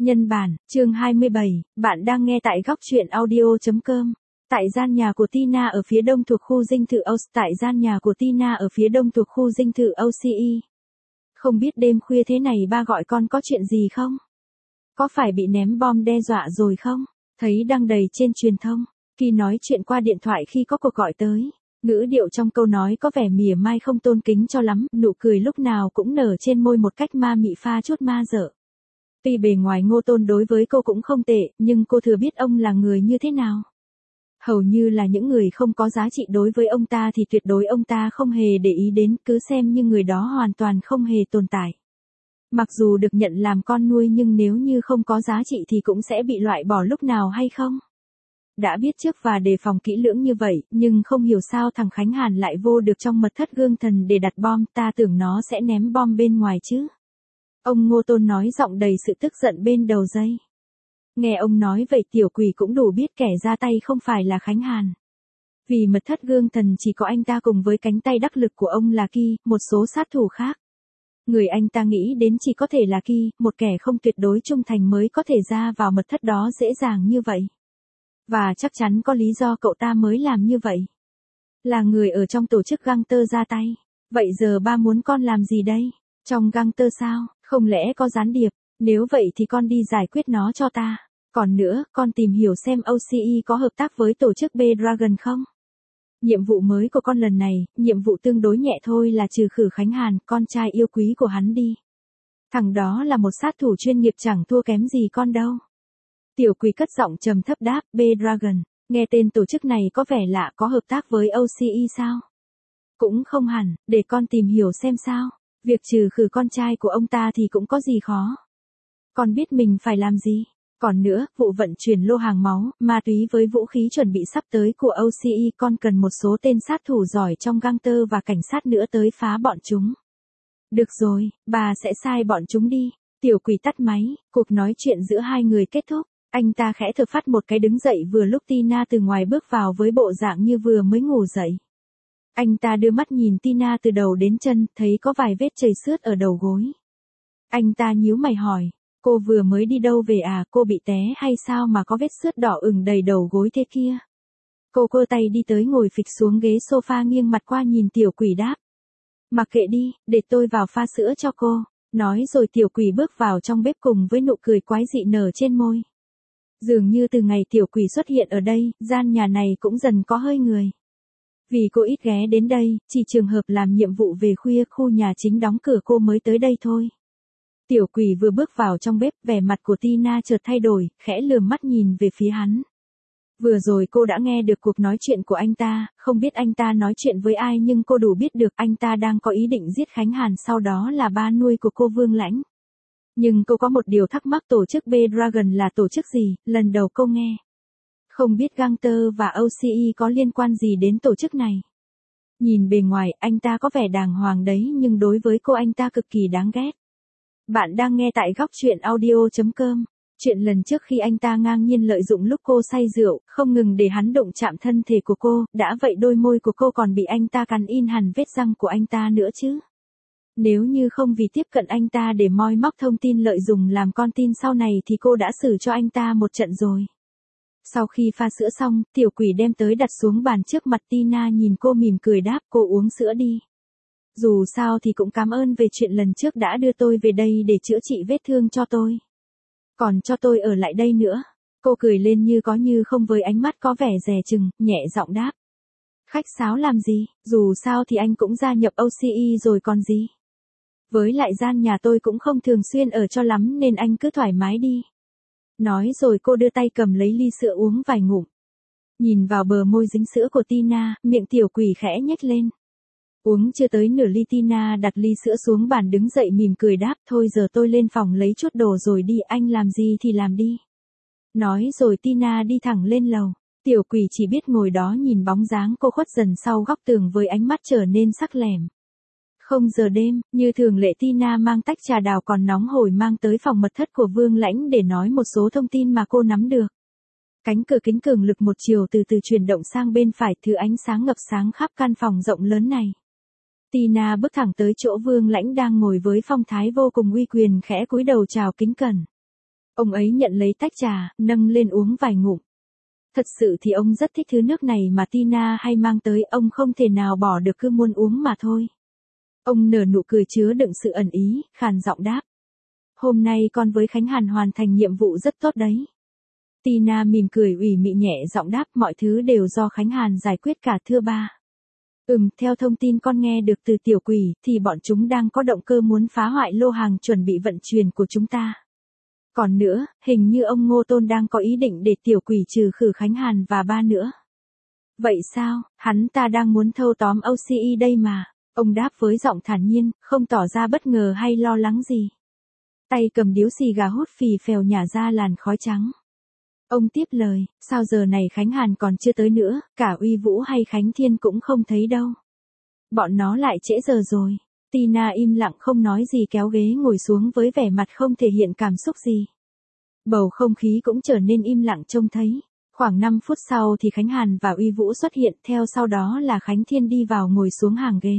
Nhân bản, chương 27, bạn đang nghe tại góc truyện audio.com. Tại gian nhà của Tina ở phía đông thuộc khu dinh thự tại gian nhà của Tina ở phía đông thuộc khu dinh thự OCE. Không biết đêm khuya thế này ba gọi con có chuyện gì không? Có phải bị ném bom đe dọa rồi không? Thấy đăng đầy trên truyền thông. Khi nói chuyện qua điện thoại khi có cuộc gọi tới. Ngữ điệu trong câu nói có vẻ mỉa mai không tôn kính cho lắm, nụ cười lúc nào cũng nở trên môi một cách ma mị pha chút ma dở. Tuy bề ngoài Ngô Tôn đối với cô cũng không tệ, nhưng cô thừa biết ông là người như thế nào. Hầu như là những người không có giá trị đối với ông ta thì tuyệt đối ông ta không hề để ý đến, cứ xem như người đó hoàn toàn không hề tồn tại. Mặc dù được nhận làm con nuôi nhưng nếu như không có giá trị thì cũng sẽ bị loại bỏ lúc nào hay không? Đã biết trước và đề phòng kỹ lưỡng như vậy, nhưng không hiểu sao thằng Khánh Hàn lại vô được trong mật thất Gương Thần để đặt bom, ta tưởng nó sẽ ném bom bên ngoài chứ. Ông Ngô Tôn nói giọng đầy sự tức giận bên đầu dây. Nghe ông nói vậy Tiểu Quỷ cũng đủ biết kẻ ra tay không phải là Khánh Hàn. Vì mật thất Gương Thần chỉ có anh ta cùng với cánh tay đắc lực của ông là Ki, một số sát thủ khác. Người anh ta nghĩ đến chỉ có thể là Ki, một kẻ không tuyệt đối trung thành mới có thể ra vào mật thất đó dễ dàng như vậy. Và chắc chắn có lý do cậu ta mới làm như vậy. Là người ở trong tổ chức gangster ra tay. Vậy giờ ba muốn con làm gì đây? Trong gangster sao? Không lẽ có gián điệp? Nếu vậy thì con đi giải quyết nó cho ta. Còn nữa, con tìm hiểu xem OCE có hợp tác với tổ chức B-Dragon không? Nhiệm vụ mới của con lần này, nhiệm vụ tương đối nhẹ thôi là trừ khử Khánh Hàn, con trai yêu quý của hắn đi. Thằng đó là một sát thủ chuyên nghiệp chẳng thua kém gì con đâu. Tiểu Quỷ cất giọng trầm thấp đáp, B-Dragon, nghe tên tổ chức này có vẻ lạ, có hợp tác với OCE sao? Cũng không hẳn, để con tìm hiểu xem sao. Việc trừ khử con trai của ông ta thì cũng có gì khó. Con biết mình phải làm gì. Còn nữa, vụ vận chuyển lô hàng máu, ma túy với vũ khí chuẩn bị sắp tới của OCE, con cần một số tên sát thủ giỏi trong gangster và cảnh sát nữa tới phá bọn chúng. Được rồi, bà sẽ sai bọn chúng đi. Tiểu Quỷ tắt máy, cuộc nói chuyện giữa hai người kết thúc. Anh ta khẽ thở phắt một cái đứng dậy vừa lúc Tina từ ngoài bước vào với bộ dạng như vừa mới ngủ dậy. Anh ta đưa mắt nhìn Tina từ đầu đến chân, thấy có vài vết chảy xước ở đầu gối. Anh ta nhíu mày hỏi, cô vừa mới đi đâu về à, cô bị té hay sao mà có vết xước đỏ ửng đầy đầu gối thế kia? Cô cơ tay đi tới ngồi phịch xuống ghế sofa nghiêng mặt qua nhìn Tiểu Quỷ đáp. Mặc kệ đi, để tôi vào pha sữa cho cô. Nói rồi Tiểu Quỷ bước vào trong bếp cùng với nụ cười quái dị nở trên môi. Dường như từ ngày Tiểu Quỷ xuất hiện ở đây, gian nhà này cũng dần có hơi người. Vì cô ít ghé đến đây, chỉ trường hợp làm nhiệm vụ về khuya khu nhà chính đóng cửa cô mới tới đây thôi. Tiểu Quỷ vừa bước vào trong bếp, vẻ mặt của Tina chợt thay đổi, khẽ lườm mắt nhìn về phía hắn. Vừa rồi cô đã nghe được cuộc nói chuyện của anh ta, không biết anh ta nói chuyện với ai nhưng cô đủ biết được anh ta đang có ý định giết Khánh Hàn, sau đó là ba nuôi của cô Vương Lãnh. Nhưng cô có một điều thắc mắc, tổ chức B-Dragon là tổ chức gì, lần đầu cô nghe. Không biết gangster và OCE có liên quan gì đến tổ chức này. Nhìn bề ngoài, anh ta có vẻ đàng hoàng đấy nhưng đối với cô anh ta cực kỳ đáng ghét. Bạn đang nghe tại góc truyện audio.com. Chuyện lần trước khi anh ta ngang nhiên lợi dụng lúc cô say rượu, không ngừng để hắn đụng chạm thân thể của cô, đã vậy đôi môi của cô còn bị anh ta cắn in hẳn vết răng của anh ta nữa chứ. Nếu như không vì tiếp cận anh ta để moi móc thông tin lợi dụng làm con tin sau này thì cô đã xử cho anh ta một trận rồi. Sau khi pha sữa xong, Tiểu Quỷ đem tới đặt xuống bàn trước mặt Tina, nhìn cô mỉm cười đáp, cô uống sữa đi. Dù sao thì cũng cảm ơn về chuyện lần trước đã đưa tôi về đây để chữa trị vết thương cho tôi. Còn cho tôi ở lại đây nữa. Cô cười lên như có như không với ánh mắt có vẻ dè chừng, nhẹ giọng đáp. Khách sáo làm gì, dù sao thì anh cũng gia nhập OCE rồi còn gì. Với lại gian nhà tôi cũng không thường xuyên ở cho lắm nên anh cứ thoải mái đi. Nói rồi cô đưa tay cầm lấy ly sữa uống vài ngụm. Nhìn vào bờ môi dính sữa của Tina, miệng Tiểu Quỷ khẽ nhếch lên. Uống chưa tới nửa ly, Tina đặt ly sữa xuống bàn đứng dậy mỉm cười đáp, thôi giờ tôi lên phòng lấy chút đồ rồi đi, anh làm gì thì làm đi. Nói rồi Tina đi thẳng lên lầu. Tiểu Quỷ chỉ biết ngồi đó nhìn bóng dáng cô khuất dần sau góc tường với ánh mắt trở nên sắc lẻm. 0 giờ đêm, như thường lệ Tina mang tách trà đào còn nóng hổi mang tới phòng mật thất của Vương Lãnh để nói một số thông tin mà cô nắm được. Cánh cửa kính cường lực một chiều từ từ chuyển động sang bên phải, thứ ánh sáng ngập sáng khắp căn phòng rộng lớn này. Tina bước thẳng tới chỗ Vương Lãnh đang ngồi với phong thái vô cùng uy quyền, khẽ cúi đầu chào kính cẩn. Ông ấy nhận lấy tách trà, nâng lên uống vài ngụm. Thật sự thì ông rất thích thứ nước này mà Tina hay mang tới, ông không thể nào bỏ được, cứ muốn uống mà thôi. Ông nở nụ cười chứa đựng sự ẩn ý, khàn giọng đáp. Hôm nay con với Khánh Hàn hoàn thành nhiệm vụ rất tốt đấy. Tina mỉm cười ủy mị nhẹ giọng đáp, mọi thứ đều do Khánh Hàn giải quyết cả thưa ba. Theo thông tin con nghe được từ tiểu quỷ, thì bọn chúng đang có động cơ muốn phá hoại lô hàng chuẩn bị vận chuyển của chúng ta. Còn nữa, hình như ông Ngô Tôn đang có ý định để tiểu quỷ trừ khử Khánh Hàn và ba nữa. Vậy sao, hắn ta đang muốn thâu tóm OCE đây mà. Ông đáp với giọng thản nhiên, không tỏ ra bất ngờ hay lo lắng gì. Tay cầm điếu xì gà hút phì phèo nhả ra làn khói trắng. Ông tiếp lời, sao giờ này Khánh Hàn còn chưa tới nữa, cả Uy Vũ hay Khánh Thiên cũng không thấy đâu. Bọn nó lại trễ giờ rồi. Tina im lặng không nói gì, kéo ghế ngồi xuống với vẻ mặt không thể hiện cảm xúc gì. Bầu không khí cũng trở nên im lặng trông thấy. Khoảng 5 phút sau thì Khánh Hàn và Uy Vũ xuất hiện, theo sau đó là Khánh Thiên đi vào ngồi xuống hàng ghế.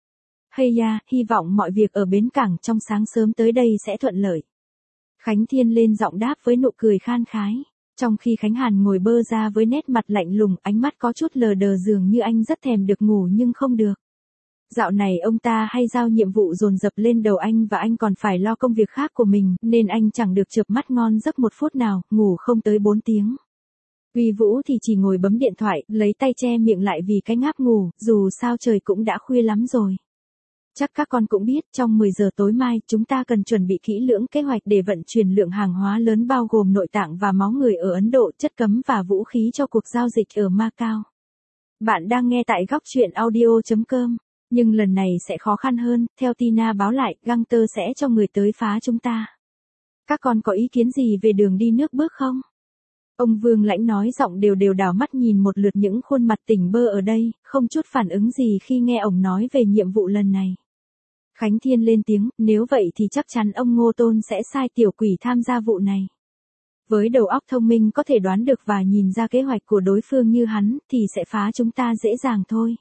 Hay da, hy vọng mọi việc ở bến cảng trong sáng sớm tới đây sẽ thuận lợi. Khánh Thiên lên giọng đáp với nụ cười khan khái. Trong khi Khánh Hàn ngồi bơ ra với nét mặt lạnh lùng, ánh mắt có chút lờ đờ, dường như anh rất thèm được ngủ nhưng không được. Dạo này ông ta hay giao nhiệm vụ dồn dập lên đầu anh và anh còn phải lo công việc khác của mình, nên anh chẳng được chợp mắt ngon giấc một phút nào, ngủ không tới 4 tiếng. Uy Vũ thì chỉ ngồi bấm điện thoại, lấy tay che miệng lại vì cái ngáp ngủ, dù sao trời cũng đã khuya lắm rồi. Chắc các con cũng biết, trong 10 giờ tối mai, chúng ta cần chuẩn bị kỹ lưỡng kế hoạch để vận chuyển lượng hàng hóa lớn bao gồm nội tạng và máu người ở Ấn Độ, chất cấm và vũ khí cho cuộc giao dịch ở Macau. Bạn đang nghe tại góc truyện audio.com. Nhưng lần này sẽ khó khăn hơn, theo Tina báo lại, Gangster sẽ cho người tới phá chúng ta. Các con có ý kiến gì về đường đi nước bước không? Ông Vương Lãnh nói giọng đều đều, đảo mắt nhìn một lượt những khuôn mặt tỉnh bơ ở đây, không chút phản ứng gì khi nghe ông nói về nhiệm vụ lần này. Khánh Thiên lên tiếng, nếu vậy thì chắc chắn ông Ngô Tôn sẽ sai tiểu quỷ tham gia vụ này. Với đầu óc thông minh có thể đoán được và nhìn ra kế hoạch của đối phương như hắn, thì sẽ phá chúng ta dễ dàng thôi.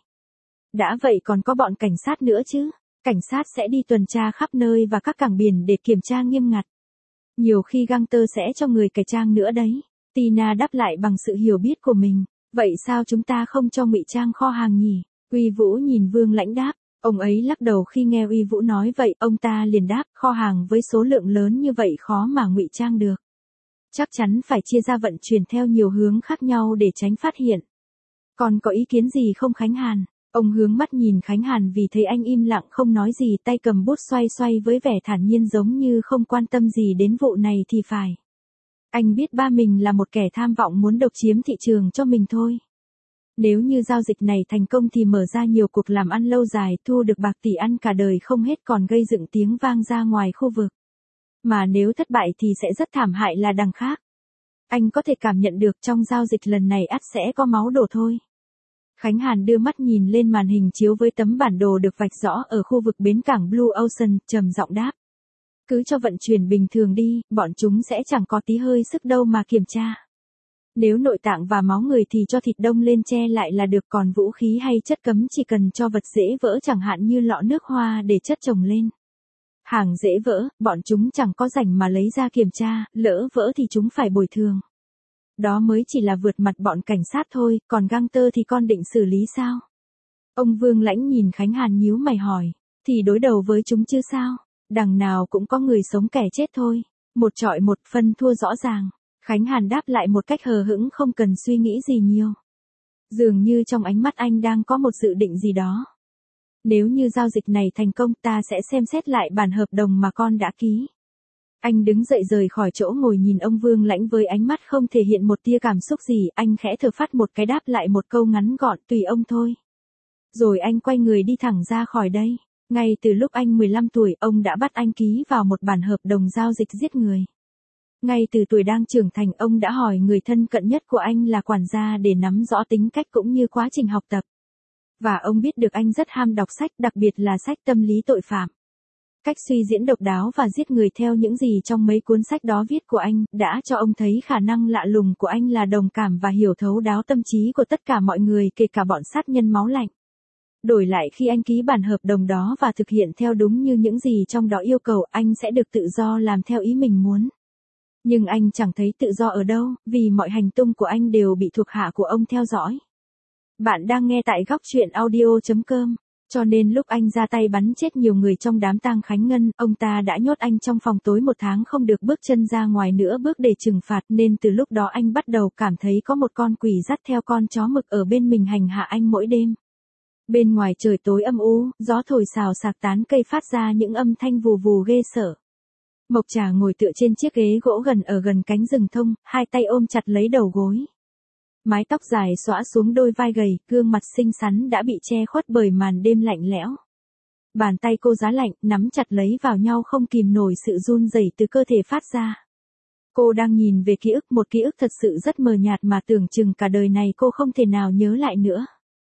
Đã vậy còn có bọn cảnh sát nữa chứ. Cảnh sát sẽ đi tuần tra khắp nơi và các cảng biển để kiểm tra nghiêm ngặt. Nhiều khi Gangster sẽ cho người cải trang nữa đấy. Tina đáp lại bằng sự hiểu biết của mình. Vậy sao chúng ta không cho ngụy trang kho hàng nhỉ? Uy Vũ nhìn Vương Lãnh đáp. Ông ấy lắc đầu khi nghe Uy Vũ nói vậy, ông ta liền đáp, kho hàng với số lượng lớn như vậy khó mà ngụy trang được. Chắc chắn phải chia ra vận chuyển theo nhiều hướng khác nhau để tránh phát hiện. Còn có ý kiến gì không Khánh Hàn? Ông hướng mắt nhìn Khánh Hàn vì thấy anh im lặng không nói gì, tay cầm bút xoay xoay với vẻ thản nhiên giống như không quan tâm gì đến vụ này thì phải. Anh biết ba mình là một kẻ tham vọng muốn độc chiếm thị trường cho mình thôi. Nếu như giao dịch này thành công thì mở ra nhiều cuộc làm ăn lâu dài, thu được bạc tỷ ăn cả đời không hết, còn gây dựng tiếng vang ra ngoài khu vực. Mà nếu thất bại thì sẽ rất thảm hại là đằng khác. Anh có thể cảm nhận được trong giao dịch lần này ắt sẽ có máu đổ thôi. Khánh Hàn đưa mắt nhìn lên màn hình chiếu với tấm bản đồ được vạch rõ ở khu vực bến cảng Blue Ocean, trầm giọng đáp. Cứ cho vận chuyển bình thường đi, bọn chúng sẽ chẳng có tí hơi sức đâu mà kiểm tra. Nếu nội tạng và máu người thì cho thịt đông lên che lại là được, còn vũ khí hay chất cấm chỉ cần cho vật dễ vỡ chẳng hạn như lọ nước hoa để chất chồng lên. Hàng dễ vỡ, bọn chúng chẳng có rảnh mà lấy ra kiểm tra, lỡ vỡ thì chúng phải bồi thường. Đó mới chỉ là vượt mặt bọn cảnh sát thôi, còn Gangster thì con định xử lý sao? Ông Vương Lãnh nhìn Khánh Hàn nhíu mày hỏi, thì đối đầu với chúng chứ sao? Đằng nào cũng có người sống kẻ chết thôi. Một chọi một, phân thua rõ ràng. Khánh Hàn đáp lại một cách hờ hững không cần suy nghĩ gì nhiều. Dường như trong ánh mắt anh đang có một dự định gì đó. Nếu như giao dịch này thành công, ta sẽ xem xét lại bản hợp đồng mà con đã ký. Anh đứng dậy rời khỏi chỗ ngồi nhìn ông Vương Lãnh với ánh mắt không thể hiện một tia cảm xúc gì, anh khẽ thở phát một cái đáp lại một câu ngắn gọn, tùy ông thôi. Rồi anh quay người đi thẳng ra khỏi đây. Ngay từ lúc anh 15 tuổi, ông đã bắt anh ký vào một bản hợp đồng giao dịch giết người. Ngay từ tuổi đang trưởng thành, ông đã hỏi người thân cận nhất của anh là quản gia để nắm rõ tính cách cũng như quá trình học tập. Và ông biết được anh rất ham đọc sách, đặc biệt là sách tâm lý tội phạm. Cách suy diễn độc đáo và giết người theo những gì trong mấy cuốn sách đó viết của anh, đã cho ông thấy khả năng lạ lùng của anh là đồng cảm và hiểu thấu đáo tâm trí của tất cả mọi người, kể cả bọn sát nhân máu lạnh. Đổi lại khi anh ký bản hợp đồng đó và thực hiện theo đúng như những gì trong đó yêu cầu, anh sẽ được tự do làm theo ý mình muốn. Nhưng anh chẳng thấy tự do ở đâu, vì mọi hành tung của anh đều bị thuộc hạ của ông theo dõi. Bạn đang nghe tại góc truyện audio.com. Cho nên lúc anh ra tay bắn chết nhiều người trong đám tang Khánh Ngân, ông ta đã nhốt anh trong phòng tối 1 tháng không được bước chân ra ngoài nữa bước để trừng phạt, nên từ lúc đó anh bắt đầu cảm thấy có một con quỷ dắt theo con chó mực ở bên mình hành hạ anh mỗi đêm. Bên ngoài trời tối âm u, gió thổi xào xạc tán cây phát ra những âm thanh vù vù ghê sợ. Mộc Trà ngồi tựa trên chiếc ghế gỗ gần cánh rừng thông, hai tay ôm chặt lấy đầu gối. Mái tóc dài xõa xuống đôi vai gầy, gương mặt xinh xắn đã bị che khuất bởi màn đêm lạnh lẽo. Bàn tay cô giá lạnh, nắm chặt lấy vào nhau không kìm nổi sự run rẩy từ cơ thể phát ra. Cô đang nhìn về ký ức, một ký ức thật sự rất mờ nhạt mà tưởng chừng cả đời này cô không thể nào nhớ lại nữa.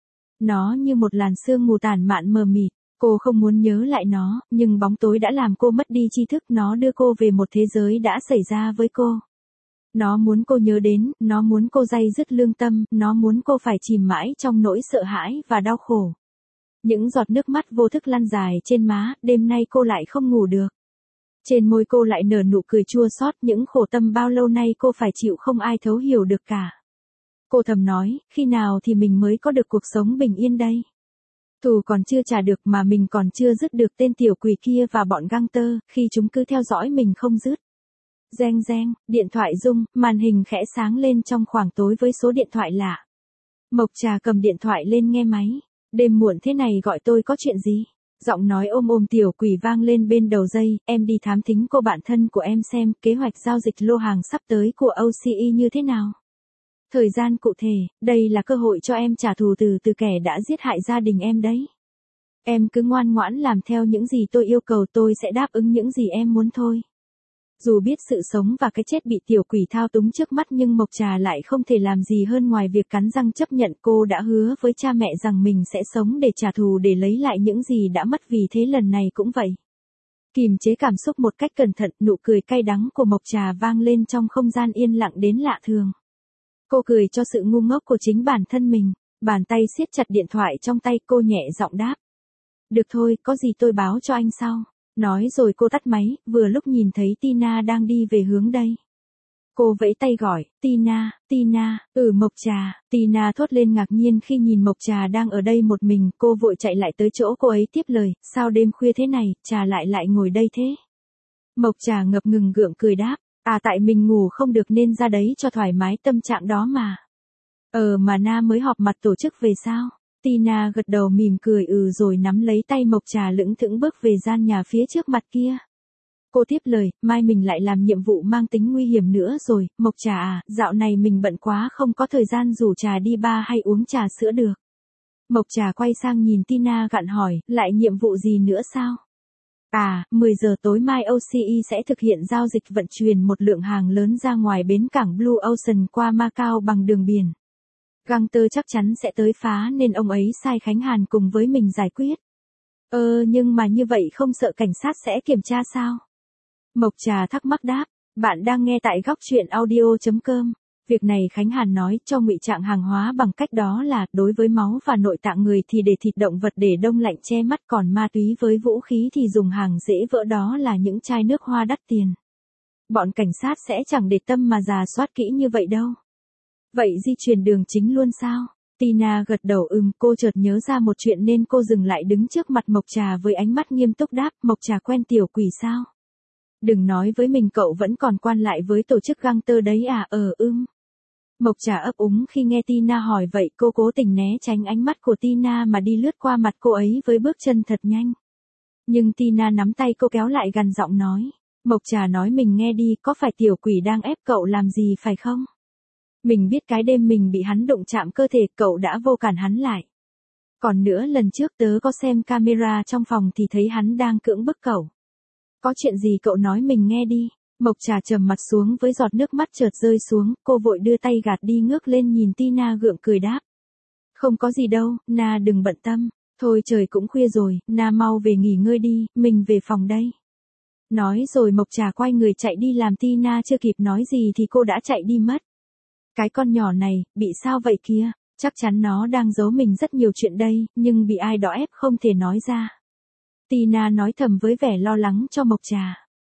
Nó như một làn sương mù tản mạn mờ mịt, cô không muốn nhớ lại nó, nhưng bóng tối đã làm cô mất đi tri thức, nó đưa cô về một thế giới đã xảy ra với cô. Nó muốn cô nhớ đến, nó muốn cô day dứt lương tâm, nó muốn cô phải chìm mãi trong nỗi sợ hãi và đau khổ. Những giọt nước mắt vô thức lăn dài trên má, đêm nay cô lại không ngủ được. Trên môi cô lại nở nụ cười chua xót, những khổ tâm bao lâu nay cô phải chịu không ai thấu hiểu được cả. Cô thầm nói, khi nào thì mình mới có được cuộc sống bình yên đây? Thù còn chưa trả được mà mình còn chưa dứt được tên tiểu quỷ kia và bọn gangster, khi chúng cứ theo dõi mình không dứt. Reng reng, điện thoại rung, màn hình khẽ sáng lên trong khoảng tối với số điện thoại lạ. Mộc Trà cầm điện thoại lên nghe máy. Đêm muộn thế này gọi tôi có chuyện gì? Giọng nói ôm ôm tiểu quỷ vang lên bên đầu dây, em đi thám thính cô bạn thân của em xem kế hoạch giao dịch lô hàng sắp tới của OCE như thế nào. Thời gian cụ thể, đây là cơ hội cho em trả thù từ kẻ đã giết hại gia đình em đấy. Em cứ ngoan ngoãn làm theo những gì tôi yêu cầu, tôi sẽ đáp ứng những gì em muốn thôi. Dù biết sự sống và cái chết bị tiểu quỷ thao túng trước mắt nhưng Mộc Trà lại không thể làm gì hơn ngoài việc cắn răng chấp nhận. Cô đã hứa với cha mẹ rằng mình sẽ sống để trả thù, để lấy lại những gì đã mất, vì thế lần này cũng vậy. Kìm chế cảm xúc một cách cẩn thận, nụ cười cay đắng của Mộc Trà vang lên trong không gian yên lặng đến lạ thường. Cô cười cho sự ngu ngốc của chính bản thân mình, bàn tay siết chặt điện thoại trong tay, cô nhẹ giọng đáp. Được thôi, có gì tôi báo cho anh sau. Nói rồi cô tắt máy, vừa lúc nhìn thấy Tina đang đi về hướng đây. Cô vẫy tay gọi, Tina, Tina, Mộc Trà. Tina thốt lên ngạc nhiên khi nhìn Mộc Trà đang ở đây một mình, cô vội chạy lại tới chỗ cô ấy tiếp lời, sao đêm khuya thế này, Trà lại ngồi đây thế? Mộc Trà ngập ngừng gượng cười đáp, tại mình ngủ không được nên ra đấy cho thoải mái tâm trạng đó mà. Mà Na mới họp mặt tổ chức về sao? Tina gật đầu mỉm cười rồi nắm lấy tay Mộc Trà lững thững bước về gian nhà phía trước mặt kia. Cô tiếp lời, mai mình lại làm nhiệm vụ mang tính nguy hiểm nữa rồi, Mộc Trà à, dạo này mình bận quá không có thời gian rủ Trà đi bar hay uống trà sữa được. Mộc Trà quay sang nhìn Tina gặn hỏi, lại nhiệm vụ gì nữa sao? 10 giờ tối mai OCE sẽ thực hiện giao dịch vận chuyển một lượng hàng lớn ra ngoài bến cảng Blue Ocean qua Macau bằng đường biển. Gangster chắc chắn sẽ tới phá nên ông ấy sai Khánh Hàn cùng với mình giải quyết. Nhưng mà như vậy không sợ cảnh sát sẽ kiểm tra sao? Mộc Trà thắc mắc đáp, bạn đang nghe tại góc truyện audio.com. Việc này Khánh Hàn nói cho ngụy trạng hàng hóa bằng cách đó là, đối với máu và nội tạng người thì để thịt động vật để đông lạnh che mắt, còn ma túy với vũ khí thì dùng hàng dễ vỡ, đó là những chai nước hoa đắt tiền. Bọn cảnh sát sẽ chẳng để tâm mà rà soát kỹ như vậy đâu. Vậy di chuyển đường chính luôn sao? Tina gật đầu cô chợt nhớ ra một chuyện nên cô dừng lại đứng trước mặt Mộc Trà với ánh mắt nghiêm túc đáp, Mộc Trà quen tiểu quỷ sao? Đừng nói với mình cậu vẫn còn quan lại với tổ chức gangster đấy à? Mộc Trà ấp úng khi nghe Tina hỏi vậy, cô cố tình né tránh ánh mắt của Tina mà đi lướt qua mặt cô ấy với bước chân thật nhanh. Nhưng Tina nắm tay cô kéo lại gần giọng nói, Mộc Trà nói mình nghe đi, có phải tiểu quỷ đang ép cậu làm gì phải không? Mình biết cái đêm mình bị hắn đụng chạm cơ thể, cậu đã vô cản hắn lại. Còn nữa, lần trước tớ có xem camera trong phòng thì thấy hắn đang cưỡng bức cậu. Có chuyện gì cậu nói mình nghe đi. Mộc Trà trầm mặt xuống với giọt nước mắt chợt rơi xuống, cô vội đưa tay gạt đi, ngước lên nhìn Tina gượng cười đáp. Không có gì đâu, Na đừng bận tâm. Thôi trời cũng khuya rồi, Na mau về nghỉ ngơi đi, mình về phòng đây. Nói rồi Mộc Trà quay người chạy đi, làm Tina chưa kịp nói gì thì cô đã chạy đi mất. Cái con nhỏ này, bị sao vậy kia? Chắc chắn nó đang giấu mình rất nhiều chuyện đây, nhưng bị ai đó ép không thể nói ra. Tina nói thầm với vẻ lo lắng cho Mộc Trà.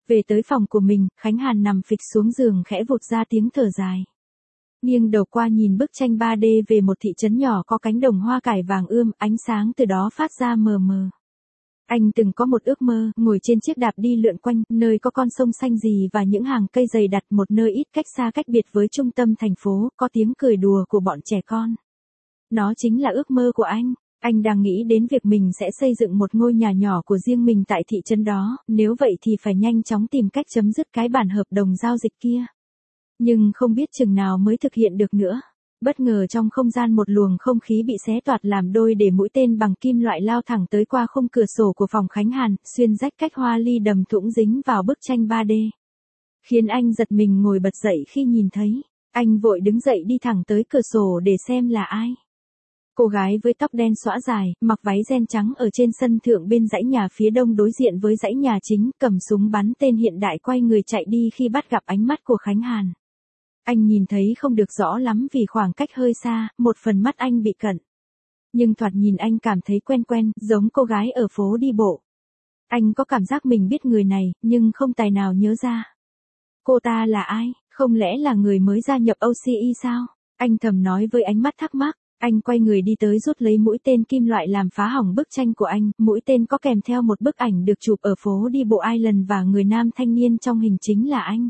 Về tới phòng của mình, Khánh Hàn nằm phịch xuống giường khẽ vụt ra tiếng thở dài. Nghiêng đầu qua nhìn bức tranh 3D về một thị trấn nhỏ có cánh đồng hoa cải vàng ươm, ánh sáng từ đó phát ra mờ mờ. Anh từng có một ước mơ, ngồi trên chiếc đạp đi lượn quanh, nơi có con sông xanh rì và những hàng cây dày đặt, một nơi ít cách xa cách biệt với trung tâm thành phố, có tiếng cười đùa của bọn trẻ con. Nó chính là ước mơ của anh. Anh đang nghĩ đến việc mình sẽ xây dựng một ngôi nhà nhỏ của riêng mình tại thị trấn đó, nếu vậy thì phải nhanh chóng tìm cách chấm dứt cái bản hợp đồng giao dịch kia. Nhưng không biết chừng nào mới thực hiện được nữa. Bất ngờ trong không gian một luồng không khí bị xé toạc làm đôi để mũi tên bằng kim loại lao thẳng tới qua khung cửa sổ của phòng Khánh Hàn, xuyên rách cách hoa ly đầm thủng dính vào bức tranh 3D. Khiến anh giật mình ngồi bật dậy khi nhìn thấy. Anh vội đứng dậy đi thẳng tới cửa sổ để xem là ai. Cô gái với tóc đen xõa dài, mặc váy ren trắng ở trên sân thượng bên dãy nhà phía đông đối diện với dãy nhà chính, cầm súng bắn tên hiện đại quay người chạy đi khi bắt gặp ánh mắt của Khánh Hàn. Anh nhìn thấy không được rõ lắm vì khoảng cách hơi xa, một phần mắt anh bị cận. Nhưng thoạt nhìn anh cảm thấy quen quen, giống cô gái ở phố đi bộ. Anh có cảm giác mình biết người này, nhưng không tài nào nhớ ra. Cô ta là ai? Không lẽ là người mới gia nhập OCE sao? Anh thầm nói với ánh mắt thắc mắc. Anh quay người đi tới rút lấy mũi tên kim loại làm phá hỏng bức tranh của anh. Mũi tên có kèm theo một bức ảnh được chụp ở phố đi bộ Island và người nam thanh niên trong hình chính là anh.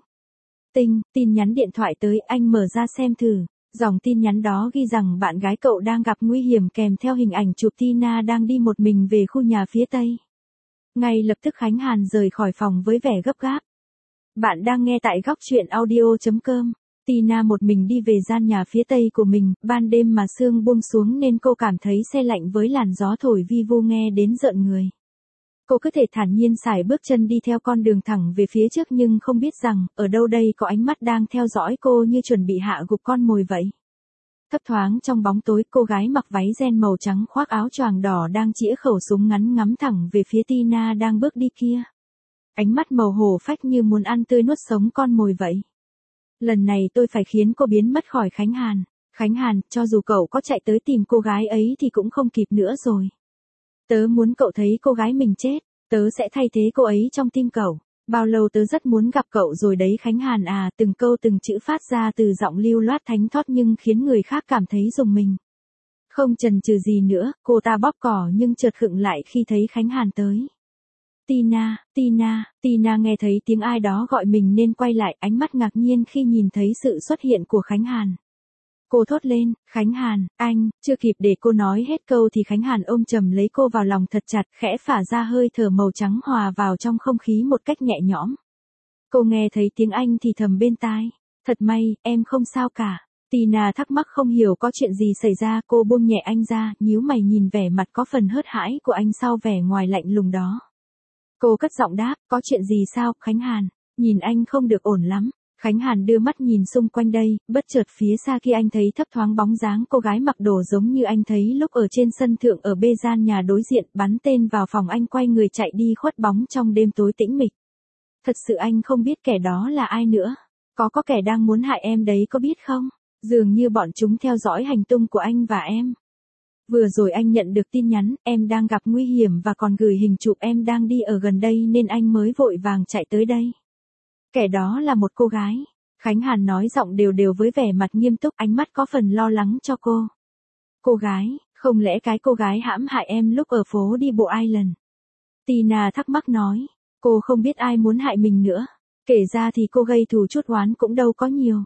Tin nhắn điện thoại tới, anh mở ra xem thử. Dòng tin nhắn đó ghi rằng bạn gái cậu đang gặp nguy hiểm kèm theo hình ảnh chụp Tina đang đi một mình về khu nhà phía tây. Ngay lập tức Khánh Hàn rời khỏi phòng với vẻ gấp gáp. Bạn đang nghe tại góc truyện audio.com. Tina một mình đi về gian nhà phía tây của mình, ban đêm mà sương buông xuống nên cô cảm thấy se lạnh với làn gió thổi vi vu nghe đến rợn người. Cô cứ thể thản nhiên sải bước chân đi theo con đường thẳng về phía trước nhưng không biết rằng, ở đâu đây có ánh mắt đang theo dõi cô như chuẩn bị hạ gục con mồi vậy. Thấp thoáng trong bóng tối, cô gái mặc váy ren màu trắng khoác áo choàng đỏ đang chĩa khẩu súng ngắn ngắm thẳng về phía Tina đang bước đi kia. Ánh mắt màu hổ phách như muốn ăn tươi nuốt sống con mồi vậy. Lần này tôi phải khiến cô biến mất khỏi Khánh Hàn. Khánh Hàn, cho dù cậu có chạy tới tìm cô gái ấy thì cũng không kịp nữa rồi. Tớ muốn cậu thấy cô gái mình chết, tớ sẽ thay thế cô ấy trong tim cậu. Bao lâu tớ rất muốn gặp cậu rồi đấy Khánh Hàn à, từng câu từng chữ phát ra từ giọng lưu loát thánh thót nhưng khiến người khác cảm thấy rùng mình. Không chần chừ gì nữa, cô ta bóp cỏ nhưng chợt khựng lại khi thấy Khánh Hàn tới. Tina nghe thấy tiếng ai đó gọi mình nên quay lại, ánh mắt ngạc nhiên khi nhìn thấy sự xuất hiện của Khánh Hàn. Cô thốt lên, Khánh Hàn, anh, chưa kịp để cô nói hết câu thì Khánh Hàn ôm chầm lấy cô vào lòng thật chặt, khẽ phả ra hơi thở màu trắng hòa vào trong không khí một cách nhẹ nhõm. Cô nghe thấy tiếng anh thì thầm bên tai, thật may, em không sao cả. Tina thắc mắc không hiểu có chuyện gì xảy ra, cô buông nhẹ anh ra, nhíu mày nhìn vẻ mặt có phần hớt hãi của anh sau vẻ ngoài lạnh lùng đó. Cô cất giọng đáp, có chuyện gì sao, Khánh Hàn, nhìn anh không được ổn lắm. Khánh Hàn đưa mắt nhìn xung quanh đây, bất chợt phía xa kia anh thấy thấp thoáng bóng dáng cô gái mặc đồ giống như anh thấy lúc ở trên sân thượng ở bê gian nhà đối diện, bắn tên vào phòng anh quay người chạy đi khuất bóng trong đêm tối tĩnh mịch. Thật sự anh không biết kẻ đó là ai nữa. Có kẻ đang muốn hại em đấy có biết không? Dường như bọn chúng theo dõi hành tung của anh và em. Vừa rồi anh nhận được tin nhắn, em đang gặp nguy hiểm và còn gửi hình chụp em đang đi ở gần đây nên anh mới vội vàng chạy tới đây. Kẻ đó là một cô gái. Khánh Hàn nói giọng đều đều với vẻ mặt nghiêm túc, ánh mắt có phần lo lắng cho cô. Cô gái, không lẽ cái cô gái hãm hại em lúc ở phố đi bộ Island? Tina thắc mắc nói, cô không biết ai muốn hại mình nữa. Kể ra thì cô gây thù chuốc oán cũng đâu có nhiều.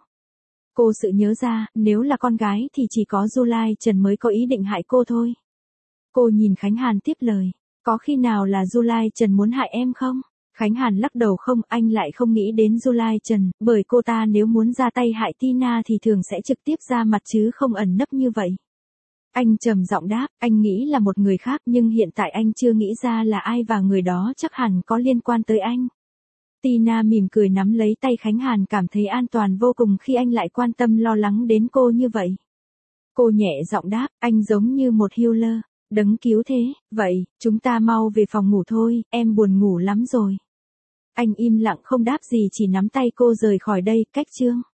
Cô sự nhớ ra, nếu là con gái thì chỉ có July Trần mới có ý định hại cô thôi. Cô nhìn Khánh Hàn tiếp lời, có khi nào là July Trần muốn hại em không? Khánh Hàn lắc đầu không, anh lại không nghĩ đến July Trần, bởi cô ta nếu muốn ra tay hại Tina thì thường sẽ trực tiếp ra mặt chứ không ẩn nấp như vậy. Anh trầm giọng đáp, anh nghĩ là một người khác nhưng hiện tại anh chưa nghĩ ra là ai và người đó chắc hẳn có liên quan tới anh. Tina mỉm cười nắm lấy tay Khánh Hàn cảm thấy an toàn vô cùng khi anh lại quan tâm lo lắng đến cô như vậy. Cô nhẹ giọng đáp, anh giống như một healer, đấng cứu thế, vậy, chúng ta mau về phòng ngủ thôi, em buồn ngủ lắm rồi. Anh im lặng không đáp gì chỉ nắm tay cô rời khỏi đây, cách chương.